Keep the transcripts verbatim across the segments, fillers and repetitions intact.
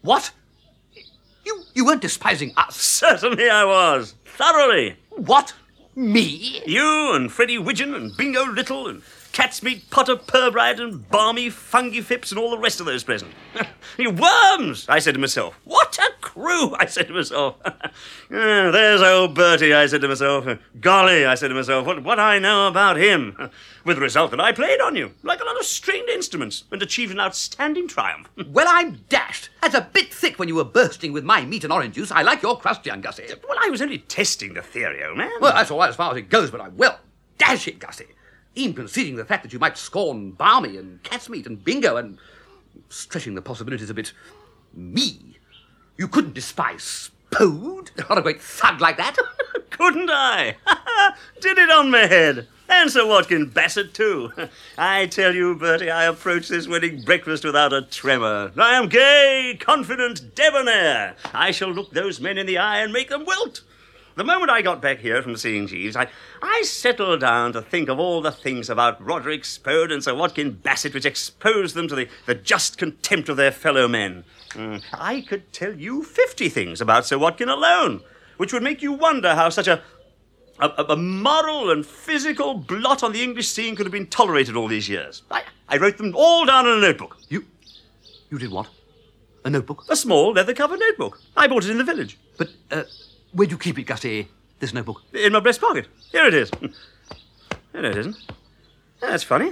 What? You you weren't despising us? Certainly I was. Thoroughly. What? Me? You and Freddie Widgeon and Bingo Little and Catsmeat Potter Purbride and Barmy Fungy Phipps and all the rest of those present. You worms, I said to myself. What a crew, I said to myself. Yeah, there's old Bertie, I said to myself. Golly, I said to myself, what, what I know about him. With the result that I played on you, like a lot of stringed instruments, and achieved an outstanding triumph. Well, I'm dashed. That's a bit thick when you were bursting with my meat and orange juice. I like your crust, young Gussie. Well, I was only testing the theory, old man. Well, that's all right as far as it goes, but I will. Dash it, Gussie. Even conceding the fact that you might scorn Barmy and Catsmeat and Bingo and stretching the possibilities a bit, me, you couldn't despise Spode? Not a great thug like that. Couldn't I? Did it on my head. And Sir Watkin Bassett, too. I tell you, Bertie, I approach this wedding breakfast without a tremor. I am gay, confident, debonair. I shall look those men in the eye and make them wilt. The moment I got back here from seeing Jeeves, I, I settled down to think of all the things about Roderick Spode and Sir Watkin Bassett which exposed them to the, the just contempt of their fellow men. Mm, I could tell you fifty things about Sir Watkin alone, which would make you wonder how such a, a, a moral and physical blot on the English scene could have been tolerated all these years. I, I wrote them all down in a notebook. You, you did what? A notebook? A small leather-covered notebook. I bought it in the village. But, uh... where'd you keep it, Gussie, this notebook? In my breast pocket. Here it is. No, it isn't. That's funny.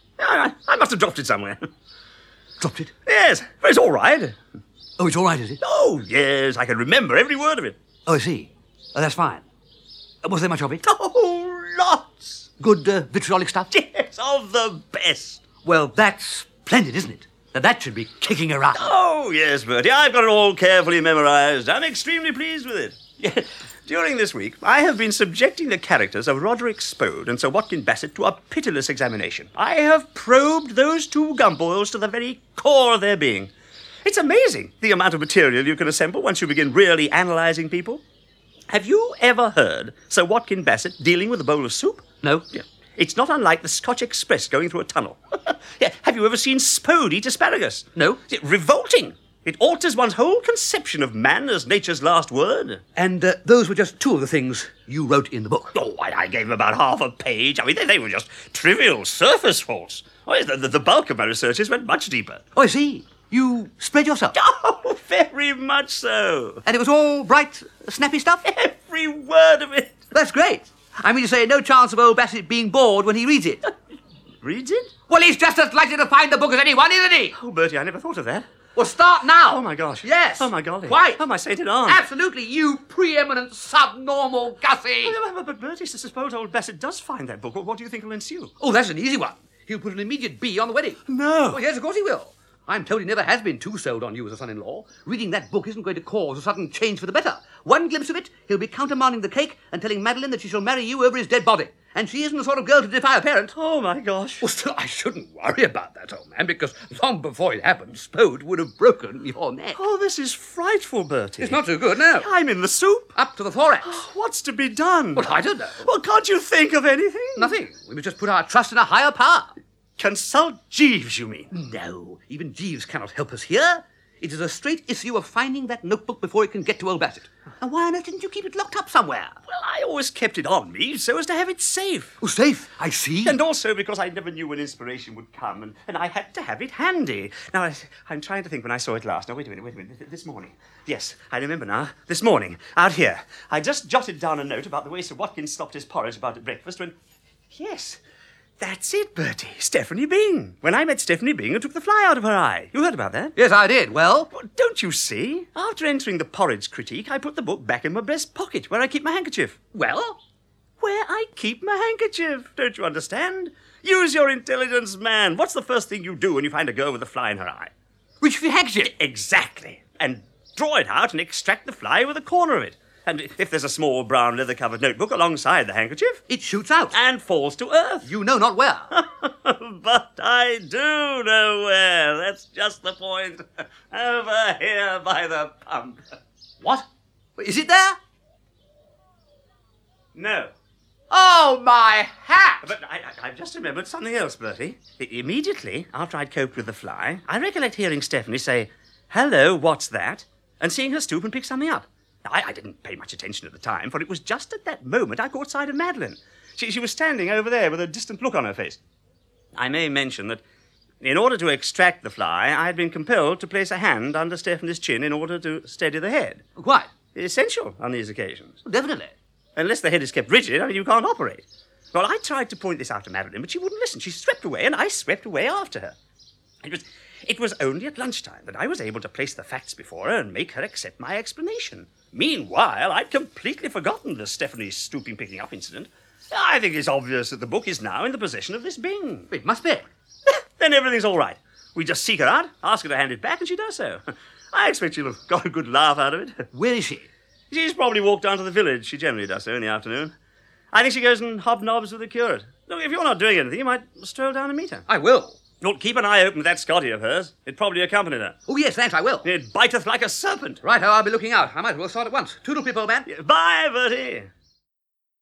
I, I must have dropped it somewhere. Dropped it? Yes, but it's all right. Oh, it's all right, is it? Oh, yes, I can remember every word of it. Oh, I see. Oh, that's fine. Uh, was there much of it? Oh, lots. Good uh, vitriolic stuff? Yes, of the best. Well, that's splendid, isn't it? Now, that should be kicking around. Oh, yes, Bertie, I've got it all carefully memorised. I'm extremely pleased with it. During this week, I have been subjecting the characters of Roderick Spode and Sir Watkin Bassett to a pitiless examination. I have probed those two gumballs to the very core of their being. It's amazing the amount of material you can assemble once you begin really analysing people. Have you ever heard Sir Watkin Bassett dealing with a bowl of soup? No. Yeah. It's not unlike the Scotch Express going through a tunnel. Yeah. Have you ever seen Spode eat asparagus? No. Yeah, revolting. It alters one's whole conception of man as nature's last word. And uh, those were just two of the things you wrote in the book. Oh, I, I gave him about half a page. I mean, they, they were just trivial surface faults. Oh, yes, the, the, the bulk of my researches went much deeper. Oh, I see. You spread yourself. Oh, very much so. And it was all bright, snappy stuff? Every word of it. That's great. I mean to say, no chance of old Bassett being bored when he reads it. Reads it? Well, he's just as likely to find the book as anyone, isn't he? Oh, Bertie, I never thought of that. Well, start now. Oh, my gosh. Yes. Oh, my golly. Quite. Oh, my sainted arm. Absolutely, you preeminent subnormal Gussie. Oh, but, but Bertie, suppose old Bassett does find that book. What, what do you think will ensue? Oh, that's an easy one. He'll put an immediate B on the wedding. No. Oh, yes, of course he will. I'm told he never has been too sold on you as a son-in-law. Reading that book isn't going to cause a sudden change for the better. One glimpse of it, he'll be countermanding the cake and telling Madeline that she shall marry you over his dead body. And she isn't the sort of girl to defy a parent. Oh, my gosh. Well, still, I shouldn't worry about that, old man, because long before it happened, Spode would have broken your neck. Oh, this is frightful, Bertie. It's not so good now. I'm in the soup. Up to the thorax. What's to be done? Well, I don't know. Well, can't you think of anything? Nothing. We must just put our trust in a higher power. Consult Jeeves, you mean? No, even Jeeves cannot help us here. It is a straight issue of finding that notebook before it can get to old Bassett. And why on earth didn't you keep it locked up somewhere? Well, I always kept it on me so as to have it safe. Oh, safe, I see. And also because I never knew when inspiration would come, and, and I had to have it handy. Now, I, I'm trying to think when I saw it last. Now, wait a minute, wait a minute. This morning. Yes, I remember now. This morning, out here. I just jotted down a note about the way Sir Watkin stopped his porridge about at breakfast when... Yes... That's it, Bertie. Stephanie Byng. When I met Stephanie Byng and took the fly out of her eye. You heard about that? Yes, I did. Well? Well, don't you see? After entering the porridge critique, I put the book back in my breast pocket where I keep my handkerchief. Well? Where I keep my handkerchief. Don't you understand? Use your intelligence, man. What's the first thing you do when you find a girl with a fly in her eye? Reach for your handkerchief. Exactly. And draw it out and extract the fly with a corner of it. And if there's a small brown leather-covered notebook alongside the handkerchief... It shoots out. And falls to earth. You know not where. But I do know where. That's just the point. Over here by the pump. What? Is it there? No. Oh, my hat! But I, I, I've just remembered something else, Bertie. I, immediately after I'd coped with the fly, I recollect hearing Stephanie say, hello, what's that? And seeing her stoop and pick something up. Now, I, I didn't pay much attention at the time, for it was just at that moment I caught sight of Madeline. She, she was standing over there with a distant look on her face. I may mention that in order to extract the fly, I had been compelled to place a hand under Stephanie's chin in order to steady the head. Quite. Essential on these occasions. Definitely. Unless the head is kept rigid, I mean, you can't operate. Well, I tried to point this out to Madeline, but she wouldn't listen. She swept away, and I swept away after her. It was, it was only at lunchtime that I was able to place the facts before her and make her accept my explanation. Meanwhile, I'd completely forgotten the Stephanie stooping picking up incident. I think it's obvious that the book is now in the possession of this Bing. It must be. Then everything's all right. We just seek her out, ask her to hand it back, and she does so. I expect she'll have got a good laugh out of it. Where is she? She's probably walked down to the village. She generally does so in the afternoon. I think she goes and hobnobs with the curate. Look, if you're not doing anything, you might stroll down and meet her. I will. Look, keep an eye open with that Scotty of hers. It probably accompanied her. Oh, yes, thanks, I will. It biteth like a serpent. Right, I'll be looking out. I might as well start at once. Toodle pip, old man. Bye, Bertie.